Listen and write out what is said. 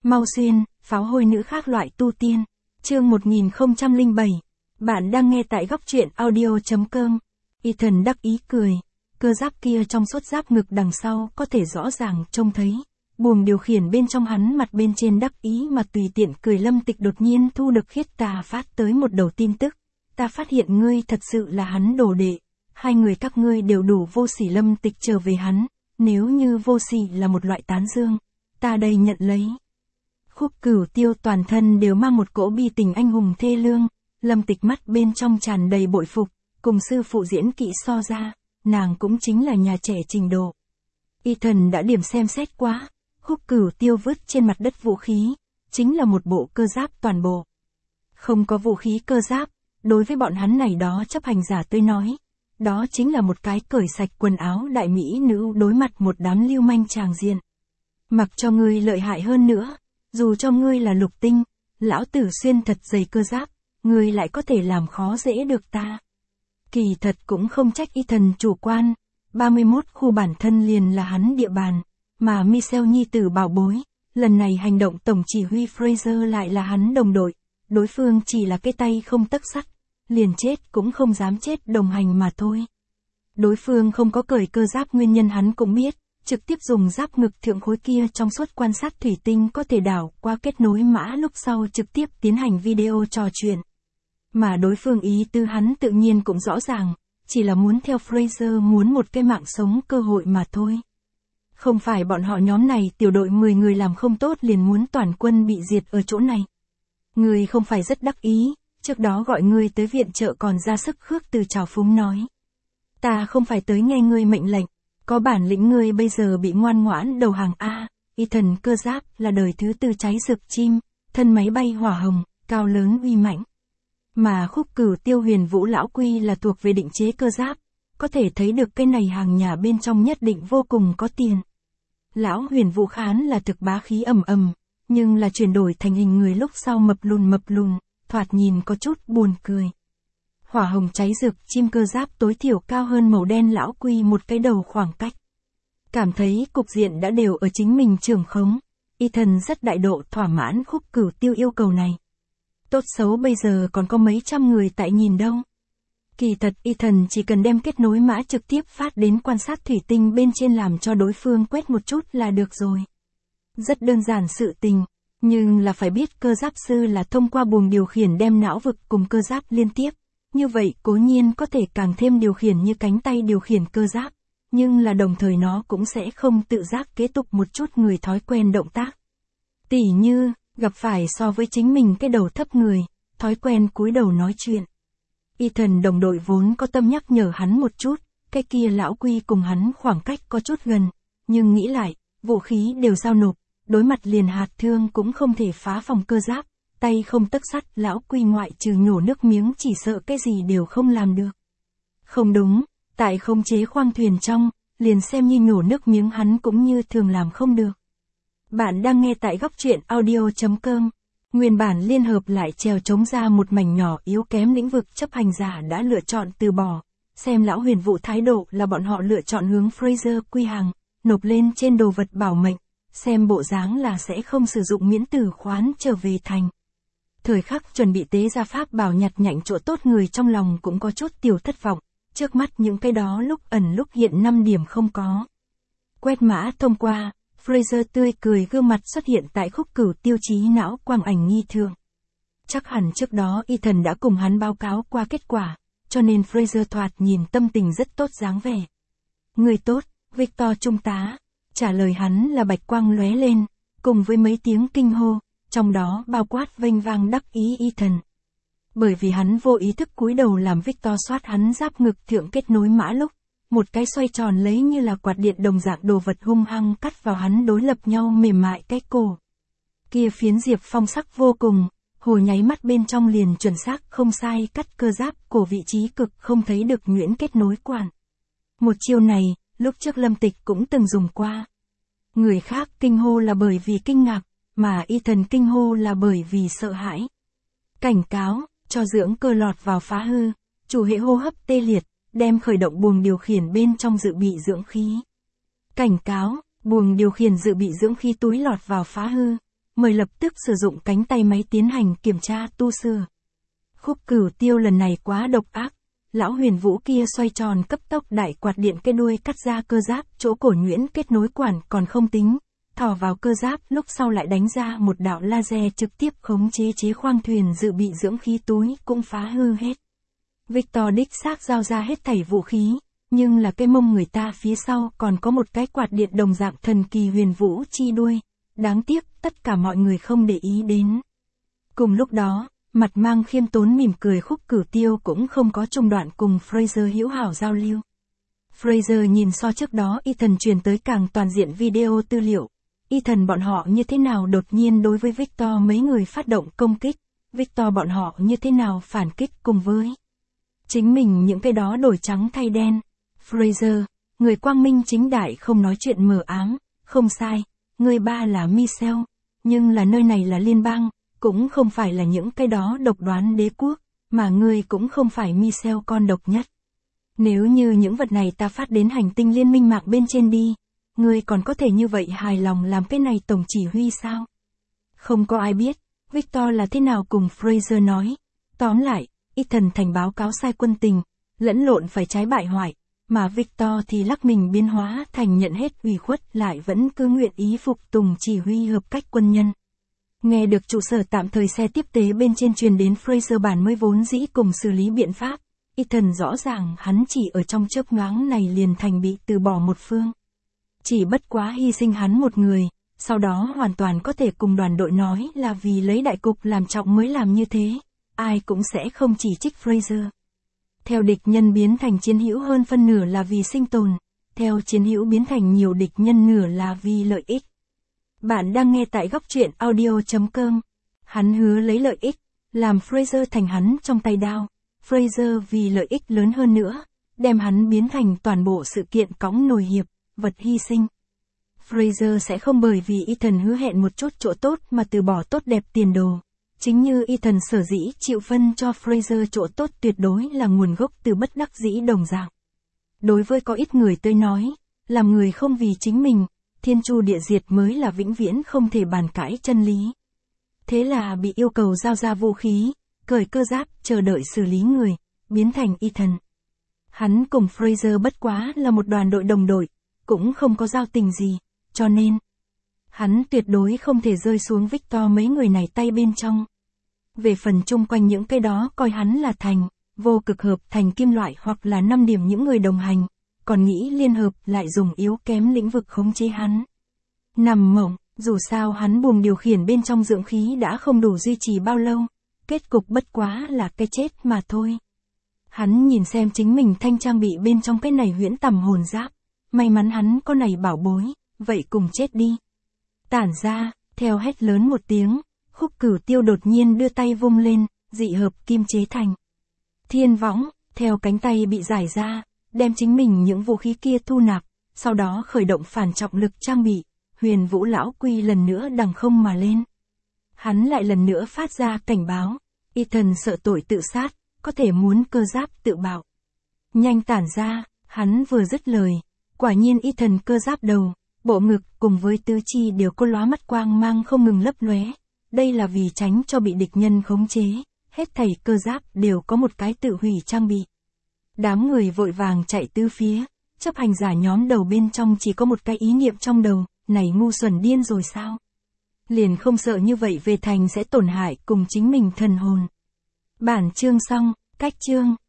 Mau xuyên, pháo hôi nữ khác loại tu tiên. Chương 1007. Bạn đang nghe tại góc truyện audio.com. Ethan đắc ý cười. Cơ giáp kia trong suốt giáp ngực đằng sau có thể rõ ràng trông thấy. Buồng điều khiển bên trong hắn mặt bên trên đắc ý mà tùy tiện cười. Lâm Tịch đột nhiên thu được Khiết Tà phát tới một đầu tin tức. Ta phát hiện ngươi thật sự là hắn đồ đệ. Hai người các ngươi đều đủ vô sỉ. Lâm Tịch trở về hắn. Nếu như vô sỉ là một loại tán dương, ta đây nhận lấy. Khúc Cửu Tiêu toàn thân đều mang một cỗ bi tình anh hùng thê lương. Lâm Tịch mắt bên trong tràn đầy bội phục. Cùng sư phụ diễn kỹ so ra, nàng cũng chính là nhà trẻ trình độ. Ethan đã điểm xem xét quá. Khúc Cửu Tiêu vứt trên mặt đất vũ khí, chính là một bộ cơ giáp toàn bộ. Không có vũ khí cơ giáp, đối với bọn hắn này đó chấp hành giả tôi nói, đó chính là một cái cởi sạch quần áo đại mỹ nữ đối mặt một đám lưu manh tràng diện. Mặc cho ngươi lợi hại hơn nữa, dù cho ngươi là lục tinh, lão tử xuyên thật dày cơ giáp, ngươi lại có thể làm khó dễ được ta. Kỳ thật cũng không trách Ethan chủ quan, 31 khu bản thân liền là hắn địa bàn, mà Michelle nhi tử bảo bối, lần này hành động tổng chỉ huy Fraser lại là hắn đồng đội, đối phương chỉ là cái tay không tấc sắt, liền chết cũng không dám chết đồng hành mà thôi. Đối phương không có cởi cơ giáp nguyên nhân hắn cũng biết, trực tiếp dùng giáp ngực thượng khối kia trong suốt quan sát thủy tinh có thể đảo qua kết nối mã lúc sau trực tiếp tiến hành video trò chuyện. Mà đối phương ý tư hắn tự nhiên cũng rõ ràng, chỉ là muốn theo Fraser muốn một cái mạng sống cơ hội mà thôi. Không phải bọn họ nhóm này tiểu đội 10 người làm không tốt liền muốn toàn quân bị diệt ở chỗ này. Ngươi không phải rất đắc ý, trước đó gọi ngươi tới viện trợ còn ra sức Khước Từ trào phúng nói. Ta không phải tới nghe ngươi mệnh lệnh, có bản lĩnh ngươi bây giờ bị ngoan ngoãn đầu hàng A. Ethan cơ giáp là đời thứ 4 cháy rực chim, thân máy bay hỏa hồng, cao lớn uy mãnh. Mà Khúc Cửu Tiêu Huyền Vũ lão quy là thuộc về định chế cơ giáp, có thể thấy được cái này hàng nhà bên trong nhất định vô cùng có tiền. Lão Huyền Vũ Khán là thực bá khí ầm ầm, nhưng là chuyển đổi thành hình người lúc sau mập lùn, thoạt nhìn có chút buồn cười. Hỏa hồng cháy rực chim cơ giáp tối thiểu cao hơn màu đen lão quy một cái đầu khoảng cách. Cảm thấy cục diện đã đều ở chính mình trưởng khống, Ethan rất đại độ thỏa mãn Khúc Cửu Tiêu yêu cầu này. Tốt xấu bây giờ còn có mấy trăm người tại nhìn đâu. Kỳ thật Ethan chỉ cần đem kết nối mã trực tiếp phát đến quan sát thủy tinh bên trên làm cho đối phương quét một chút là được rồi. Rất đơn giản sự tình, nhưng là phải biết cơ giáp sư là thông qua buồng điều khiển đem não vực cùng cơ giáp liên tiếp. Như vậy cố nhiên có thể càng thêm điều khiển như cánh tay điều khiển cơ giáp, nhưng là đồng thời nó cũng sẽ không tự giác kế tục một chút người thói quen động tác. Tỉ như, gặp phải so với chính mình cái đầu thấp người, thói quen cúi đầu nói chuyện. Ethan đồng đội vốn có tâm nhắc nhở hắn một chút, cái kia lão quy cùng hắn khoảng cách có chút gần, nhưng nghĩ lại, vũ khí đều giao nộp, đối mặt liền hạt thương cũng không thể phá phòng cơ giáp, tay không tấc sắt lão quy ngoại trừ nhổ nước miếng chỉ sợ cái gì đều không làm được. Không đúng, tại không chế khoang thuyền trong, liền xem như nhổ nước miếng hắn cũng như thường làm không được. Bạn đang nghe tại góc truyện audio.com. Nguyên bản liên hợp lại trèo chống ra một mảnh nhỏ yếu kém lĩnh vực chấp hành giả đã lựa chọn từ bỏ. Xem lão Huyền Vũ thái độ là bọn họ lựa chọn hướng Fraser quy hàng, nộp lên trên đồ vật bảo mệnh. Xem bộ dáng là sẽ không sử dụng miễn tử khoán trở về thành. Thời khắc chuẩn bị tế ra pháp bảo nhặt nhạnh chỗ tốt người trong lòng cũng có chút tiểu thất vọng. Trước mắt những cái đó lúc ẩn lúc hiện 5 điểm không có. Quét mã thông qua. Fraser tươi cười gương mặt xuất hiện tại Khúc Cửu Tiêu trí não quang ảnh nghi thượng. Chắc hẳn trước đó Ethan đã cùng hắn báo cáo qua kết quả, cho nên Fraser thoạt nhìn tâm tình rất tốt dáng vẻ. Người tốt, Victor trung tá. Trả lời hắn là bạch quang lóe lên, cùng với mấy tiếng kinh hô, trong đó bao quát vênh vang đắc ý Ethan. Bởi vì hắn vô ý thức cúi đầu làm Victor soát hắn giáp ngực thượng kết nối mã lúc. Một cái xoay tròn lấy như là quạt điện đồng dạng đồ vật hung hăng cắt vào hắn đối lập nhau mềm mại cái cổ. Kia phiến diệp phong sắc vô cùng, hồi nháy mắt bên trong liền chuẩn xác không sai cắt cơ giáp cổ vị trí cực không thấy được nhuyễn kết nối quản. Một chiêu này, lúc trước Lâm Tịch cũng từng dùng qua. Người khác kinh hô là bởi vì kinh ngạc, mà Ethan kinh hô là bởi vì sợ hãi. Cảnh cáo, cho dưỡng cơ lọt vào phá hư, chủ hệ hô hấp tê liệt. Đem khởi động buồng điều khiển bên trong dự bị dưỡng khí. Cảnh cáo, buồng điều khiển dự bị dưỡng khí túi lọt vào phá hư. mời lập tức sử dụng cánh tay máy tiến hành kiểm tra tu sửa. Khúc Cửu Tiêu lần này quá độc ác. Lão Huyền Vũ kia xoay tròn cấp tốc đại quạt điện cái đuôi cắt ra cơ giáp, chỗ cổ nhuyễn kết nối quản còn không tính, thò vào cơ giáp, lúc sau lại đánh ra một đạo laser trực tiếp khống chế khoang thuyền dự bị dưỡng khí túi cũng phá hư hết. Victor đích xác giao ra hết thảy vũ khí, nhưng là cái mông người ta phía sau còn có một cái quạt điện đồng dạng thần kỳ huyền vũ chi đuôi. Đáng tiếc, tất cả mọi người không để ý đến. Cùng lúc đó, mặt mang khiêm tốn mỉm cười Khúc Cửu Tiêu cũng không có trung đoạn cùng Fraser hữu hảo giao lưu. Fraser nhìn so trước đó Ethan truyền tới càng toàn diện video tư liệu. Ethan bọn họ như thế nào đột nhiên đối với Victor mấy người phát động công kích, Victor bọn họ như thế nào phản kích cùng với chính mình những cái đó đổi trắng thay đen. Fraser, người quang minh chính đại không nói chuyện mờ ám, không sai, người ba là Michelle, nhưng là nơi này là liên bang, cũng không phải là những cái đó độc đoán đế quốc, mà ngươi cũng không phải Michelle con độc nhất. Nếu như những vật này ta phát đến hành tinh liên minh mạng bên trên đi, ngươi còn có thể như vậy hài lòng làm cái này tổng chỉ huy sao? Không có ai biết, Victor là thế nào cùng Fraser nói. Tóm lại, Ethan thành báo cáo sai quân tình, lẫn lộn phải trái bại hoại, mà Victor thì lắc mình biến hóa thành nhận hết ủy khuất lại vẫn cứ nguyện ý phục tùng chỉ huy hợp cách quân nhân. Nghe được trụ sở tạm thời xe tiếp tế bên trên truyền đến Fraser bản mới vốn dĩ cùng xử lý biện pháp, Ethan rõ ràng hắn chỉ ở trong chớp nhoáng này liền thành bị từ bỏ một phương. Chỉ bất quá hy sinh hắn một người, sau đó hoàn toàn có thể cùng đoàn đội nói là vì lấy đại cục làm trọng mới làm như thế, ai cũng sẽ không chỉ trích Fraser. Theo địch nhân biến thành chiến hữu hơn phân nửa là vì sinh tồn, theo chiến hữu biến thành nhiều địch nhân nửa là vì lợi ích. Bạn đang nghe tại góc truyện audio.com. Hắn hứa lấy lợi ích, làm Fraser thành hắn trong tay đao. Fraser vì lợi ích lớn hơn nữa, đem hắn biến thành toàn bộ sự kiện cõng nồi hiệp, vật hy sinh. Fraser sẽ không bởi vì Ethan hứa hẹn một chút chỗ tốt mà từ bỏ tốt đẹp tiền đồ. Chính như Ethan sở dĩ chịu phân cho Fraser chỗ tốt tuyệt đối là nguồn gốc từ bất đắc dĩ đồng dạng. Đối với có ít người tới nói, làm người không vì chính mình, thiên chu địa diệt mới là vĩnh viễn không thể bàn cãi chân lý. Thế là bị yêu cầu giao ra vũ khí, cởi cơ giáp, chờ đợi xử lý người, biến thành Ethan. Hắn cùng Fraser bất quá là một đoàn đội đồng đội, cũng không có giao tình gì, cho nên hắn tuyệt đối không thể rơi xuống Victor mấy người này tay bên trong. Về phần chung quanh những cái đó coi hắn là thành, vô cực hợp thành kim loại hoặc là 5 điểm những người đồng hành, còn nghĩ liên hợp lại dùng yếu kém lĩnh vực khống chế hắn. Nằm mộng, dù sao hắn buồng điều khiển bên trong dưỡng khí đã không đủ duy trì bao lâu, kết cục bất quá là cái chết mà thôi. Hắn nhìn xem chính mình thanh trang bị bên trong cái này huyễn tầm hồn giáp, may mắn hắn có này bảo bối, vậy cùng chết đi. Tản ra, theo hét lớn một tiếng, Khúc Cửu Tiêu đột nhiên đưa tay vung lên, dị hợp kim chế thành thiên võng, theo cánh tay bị giải ra, đem chính mình những vũ khí kia thu nạp, sau đó khởi động phản trọng lực trang bị, Huyền Vũ lão quy lần nữa đằng không mà lên. Hắn lại lần nữa phát ra cảnh báo, Ethan sợ tội tự sát, có thể muốn cơ giáp tự bạo. Nhanh tản ra, hắn vừa dứt lời, quả nhiên Ethan cơ giáp đầu, bộ ngực cùng với tứ chi đều có lóa mắt quang mang không ngừng lấp lóe. Đây là vì tránh cho bị địch nhân khống chế, hết thảy cơ giáp đều có một cái tự hủy trang bị. Đám người vội vàng chạy tứ phía, chấp hành giả nhóm đầu bên trong chỉ có một cái ý niệm trong đầu, này ngu xuẩn điên rồi sao? Liền không sợ như vậy về thành sẽ tổn hại cùng chính mình thần hồn. Bản chương xong, cách chương.